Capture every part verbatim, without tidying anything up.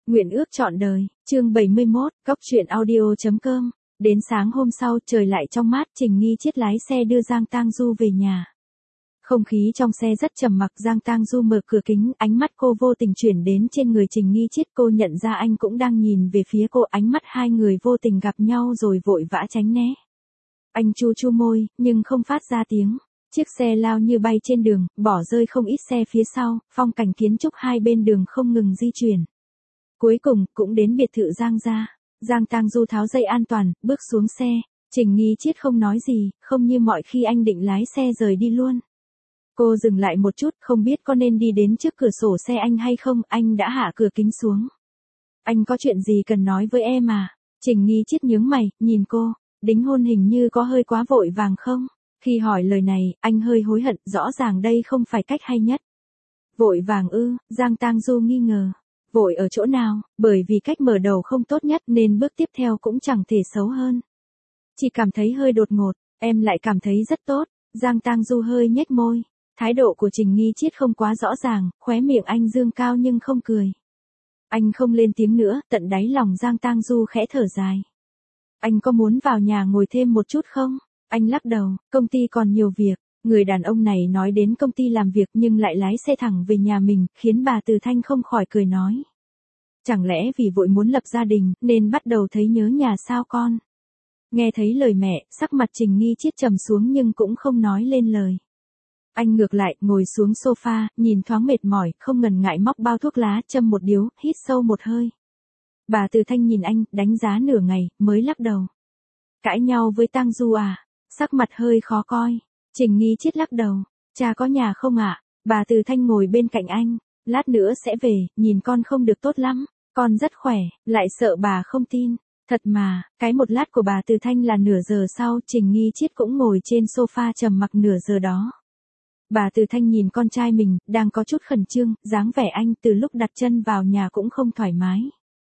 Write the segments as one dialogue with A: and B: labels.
A: Nguyện ước trọn đời, chương bảy mươi mốt, cóc truyện audio chấm com. Đến sáng hôm sau, trời lại trong mát, Trình Nghi Chiết lái xe đưa Giang Tang Du về nhà. Không khí trong xe rất trầm mặc, Giang Tang Du mở cửa kính, ánh mắt cô vô tình chuyển đến trên người Trình Nghi Chiết, cô nhận ra anh cũng đang nhìn về phía cô, ánh mắt hai người vô tình gặp nhau rồi vội vã tránh né. Anh chu chu môi, nhưng không phát ra tiếng. Chiếc xe lao như bay trên đường, bỏ rơi không ít xe phía sau, phong cảnh kiến trúc hai bên đường không ngừng di chuyển. Cuối cùng, cũng đến biệt thự Giang gia. Giang Tang Du tháo dây an toàn, bước xuống xe. Trình Nghi Chiết không nói gì, không như mọi khi anh định lái xe rời đi luôn. Cô dừng lại một chút, không biết có nên đi đến trước cửa sổ xe anh hay không, anh đã hạ cửa kính xuống. Anh có chuyện gì cần nói với em à? Trình Nghi Chiết nhướng mày, nhìn cô, đính hôn hình như có hơi quá vội vàng không? Khi hỏi lời này, anh hơi hối hận, rõ ràng đây không phải cách hay nhất. Vội vàng ư? Giang Tang Du nghi ngờ. Vội ở chỗ nào? Bởi vì cách mở đầu không tốt nhất nên bước tiếp theo cũng chẳng thể xấu hơn. Chỉ cảm thấy hơi đột ngột, em lại cảm thấy rất tốt. Giang Tang Du hơi nhếch môi. Thái độ của Trình Nghi Chiết không quá rõ ràng, khóe miệng anh dương cao nhưng không cười. Anh không lên tiếng nữa, tận đáy lòng Giang Tang Du khẽ thở dài. Anh có muốn vào nhà ngồi thêm một chút không? Anh lắc đầu, công ty còn nhiều việc. Người đàn ông này nói đến công ty làm việc nhưng lại lái xe thẳng về nhà mình, khiến bà Từ Thanh không khỏi cười nói. Chẳng lẽ vì vội muốn lập gia đình, nên bắt đầu thấy nhớ nhà sao con? Nghe thấy lời mẹ, sắc mặt Trình Nghi Chiết trầm xuống nhưng cũng không nói lên lời. Anh ngược lại, ngồi xuống sofa, nhìn thoáng mệt mỏi, không ngần ngại móc bao thuốc lá, châm một điếu, hít sâu một hơi. Bà Từ Thanh nhìn anh, đánh giá nửa ngày, mới lắc đầu. Cãi nhau với Tang Du à? Sắc mặt hơi khó coi. Trình Nghi Chiết lắc đầu. Cha có nhà không ạ? À? Bà Từ Thanh ngồi bên cạnh anh. Lát nữa sẽ về, nhìn con không được tốt lắm. Con rất khỏe, lại sợ bà không tin. Thật mà, cái một lát của bà Từ Thanh là nửa giờ sau, Trình Nghi Chiết cũng ngồi trên sofa trầm mặc nửa giờ đó. Bà Từ Thanh nhìn con trai mình, đang có chút khẩn trương, dáng vẻ anh từ lúc đặt chân vào nhà cũng không thoải mái.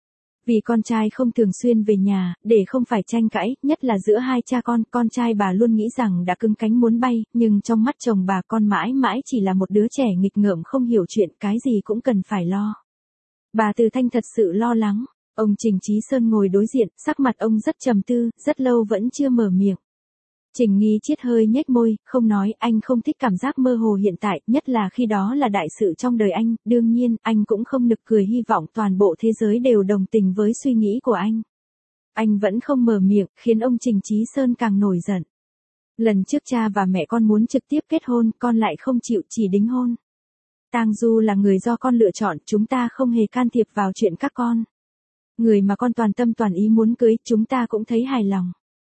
A: Vì con trai không thường xuyên về nhà, để không phải tranh cãi, nhất là giữa hai cha con, con trai bà luôn nghĩ rằng đã cứng cánh muốn bay, nhưng trong mắt chồng bà con mãi mãi chỉ là một đứa trẻ nghịch ngợm không hiểu chuyện, cái gì cũng cần phải lo. Bà Từ Thanh thật sự lo lắng. Ông Trình Chí Sơn ngồi đối diện, sắc mặt ông rất trầm tư, rất lâu vẫn chưa mở miệng. Trình Nghi Chiết hơi nhếch môi, không nói, anh không thích cảm giác mơ hồ hiện tại, nhất là khi đó là đại sự trong đời anh, đương nhiên, anh cũng không nực cười hy vọng toàn bộ thế giới đều đồng tình với suy nghĩ của anh. Anh vẫn không mở miệng, khiến ông Trình Chí Sơn càng nổi giận. Lần trước cha và mẹ con muốn trực tiếp kết hôn, con lại không chịu, chỉ đính hôn. Tang Du là người do con lựa chọn, chúng ta không hề can thiệp vào chuyện các con. Người mà con toàn tâm toàn ý muốn cưới, chúng ta cũng thấy hài lòng.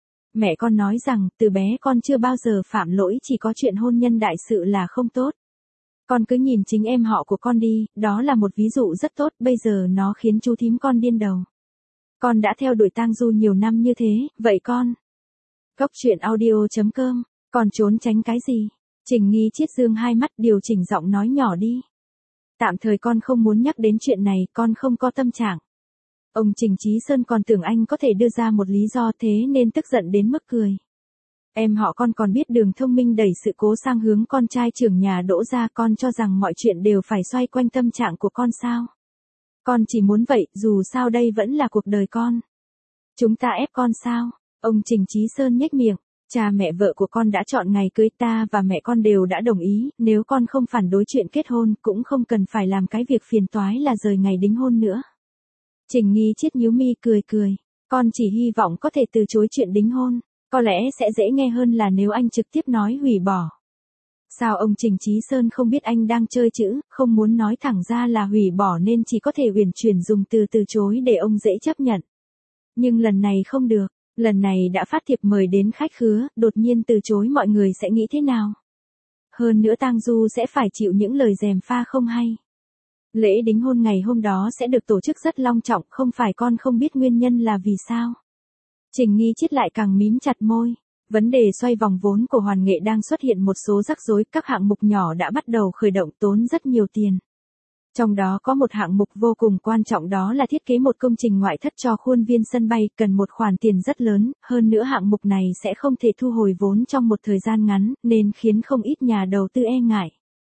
A: Mẹ con nói rằng, từ bé con chưa bao giờ phạm lỗi, chỉ có chuyện hôn nhân đại sự là không tốt. Con cứ nhìn chính em họ của con đi, đó là một ví dụ rất tốt, bây giờ nó khiến chú thím con điên đầu. Con đã theo đuổi Tang Du nhiều năm như thế, vậy con? Cóc truyện audio chấm com, còn trốn tránh cái gì? Trình Nghi Chiết dương hai mắt, điều chỉnh giọng nói nhỏ đi. Tạm thời con không muốn nhắc đến chuyện này, con không có tâm trạng. Ông Trình Chí Sơn còn tưởng anh có thể đưa ra một lý do, thế nên tức giận đến mức cười. Em họ con còn biết Đường Thông Minh đẩy sự cố sang hướng con trai trưởng nhà Đỗ gia, con cho rằng mọi chuyện đều phải xoay quanh tâm trạng của con sao? Con chỉ muốn vậy, dù sao đây vẫn là cuộc đời con. Chúng ta ép con sao? Ông Trình Chí Sơn nhếch miệng. Cha mẹ vợ của con đã chọn ngày cưới, ta và mẹ con đều đã đồng ý, nếu con không phản đối chuyện kết hôn, cũng không cần phải làm cái việc phiền toái là rời ngày đính hôn nữa. Trình Nghi Chiết nhíu mi cười cười. Con chỉ hy vọng có thể từ chối chuyện đính hôn. Có lẽ sẽ dễ nghe hơn là nếu anh trực tiếp nói hủy bỏ. Sao ông Trình Chí Sơn không biết anh đang chơi chữ, không muốn nói thẳng ra là hủy bỏ nên chỉ có thể uyển chuyển dùng từ từ chối để ông dễ chấp nhận. Nhưng lần này không được. Lần này đã phát thiệp mời đến khách khứa, đột nhiên từ chối mọi người sẽ nghĩ thế nào? Hơn nữa Tang Du sẽ phải chịu những lời gièm pha không hay. Lễ đính hôn ngày hôm đó sẽ được tổ chức rất long trọng, không phải con không biết nguyên nhân là vì sao. Trình Nghi Chiết lại càng mím chặt môi. Vấn đề xoay vòng vốn của Hoàn Nghệ đang xuất hiện một số rắc rối, các hạng mục nhỏ đã bắt đầu khởi động tốn rất nhiều tiền. Trong đó có một hạng mục vô cùng quan trọng, đó là thiết kế một công trình ngoại thất cho khuôn viên sân bay, cần một khoản tiền rất lớn, hơn nữa hạng mục này sẽ không thể thu hồi vốn trong một thời gian ngắn, nên khiến không ít nhà đầu tư e ngại.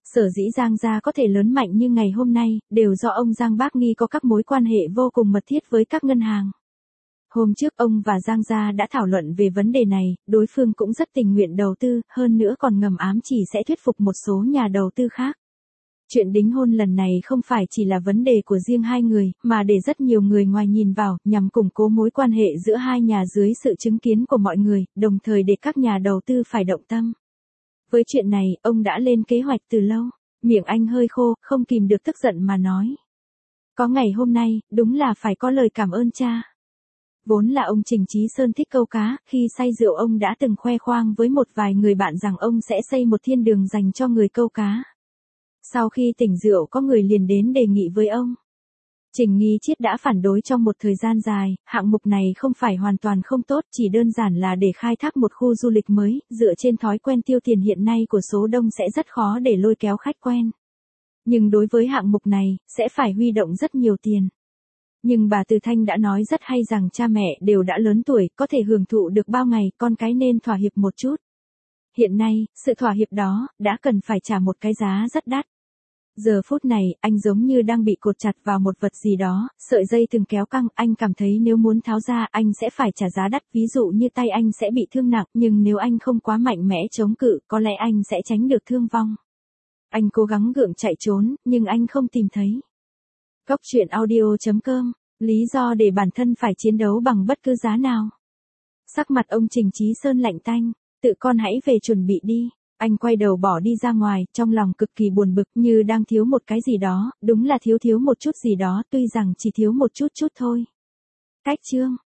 A: Sở dĩ Giang gia có thể lớn mạnh như ngày hôm nay, đều do ông Giang Bác Nghi có các mối quan hệ vô cùng mật thiết với các ngân hàng. Hôm trước ông và Giang gia đã thảo luận về vấn đề này, đối phương cũng rất tình nguyện đầu tư, hơn nữa còn ngầm ám chỉ sẽ thuyết phục một số nhà đầu tư khác. Chuyện đính hôn lần này không phải chỉ là vấn đề của riêng hai người, mà để rất nhiều người ngoài nhìn vào, nhằm củng cố mối quan hệ giữa hai nhà dưới sự chứng kiến của mọi người, đồng thời để các nhà đầu tư phải động tâm. Với chuyện này, ông đã lên kế hoạch từ lâu, miệng anh hơi khô, không kìm được tức giận mà nói. Có ngày hôm nay, đúng là phải có lời cảm ơn cha. Vốn là ông Trình Chí Sơn thích câu cá, khi say rượu ông đã từng khoe khoang với một vài người bạn rằng ông sẽ xây một thiên đường dành cho người câu cá. Sau khi tỉnh rượu có người liền đến đề nghị với ông. Trình Nghi Chiết đã phản đối trong một thời gian dài, hạng mục này không phải hoàn toàn không tốt, chỉ đơn giản là để khai thác một khu du lịch mới, dựa trên thói quen tiêu tiền hiện nay của số đông sẽ rất khó để lôi kéo khách quen. Nhưng đối với hạng mục này, sẽ phải huy động rất nhiều tiền. Nhưng bà Từ Thanh đã nói rất hay rằng cha mẹ đều đã lớn tuổi, có thể hưởng thụ được bao ngày, con cái nên thỏa hiệp một chút. Hiện nay, sự thỏa hiệp đó, đã cần phải trả một cái giá rất đắt. Giờ phút này, anh giống như đang bị cột chặt vào một vật gì đó, sợi dây từng kéo căng, anh cảm thấy nếu muốn tháo ra, anh sẽ phải trả giá đắt, ví dụ như tay anh sẽ bị thương nặng, nhưng nếu anh không quá mạnh mẽ chống cự, có lẽ anh sẽ tránh được thương vong. Anh cố gắng gượng chạy trốn, nhưng anh không tìm thấy. Cốc truyện audio chấm com, lý do để bản thân phải chiến đấu bằng bất cứ giá nào. Sắc mặt ông Trình Chí Sơn lạnh tanh, tự con hãy về chuẩn bị đi. Anh quay đầu bỏ đi ra ngoài, trong lòng cực kỳ buồn bực như đang thiếu một cái gì đó, đúng là thiếu thiếu một chút gì đó, tuy rằng chỉ thiếu một chút chút thôi. Cách chương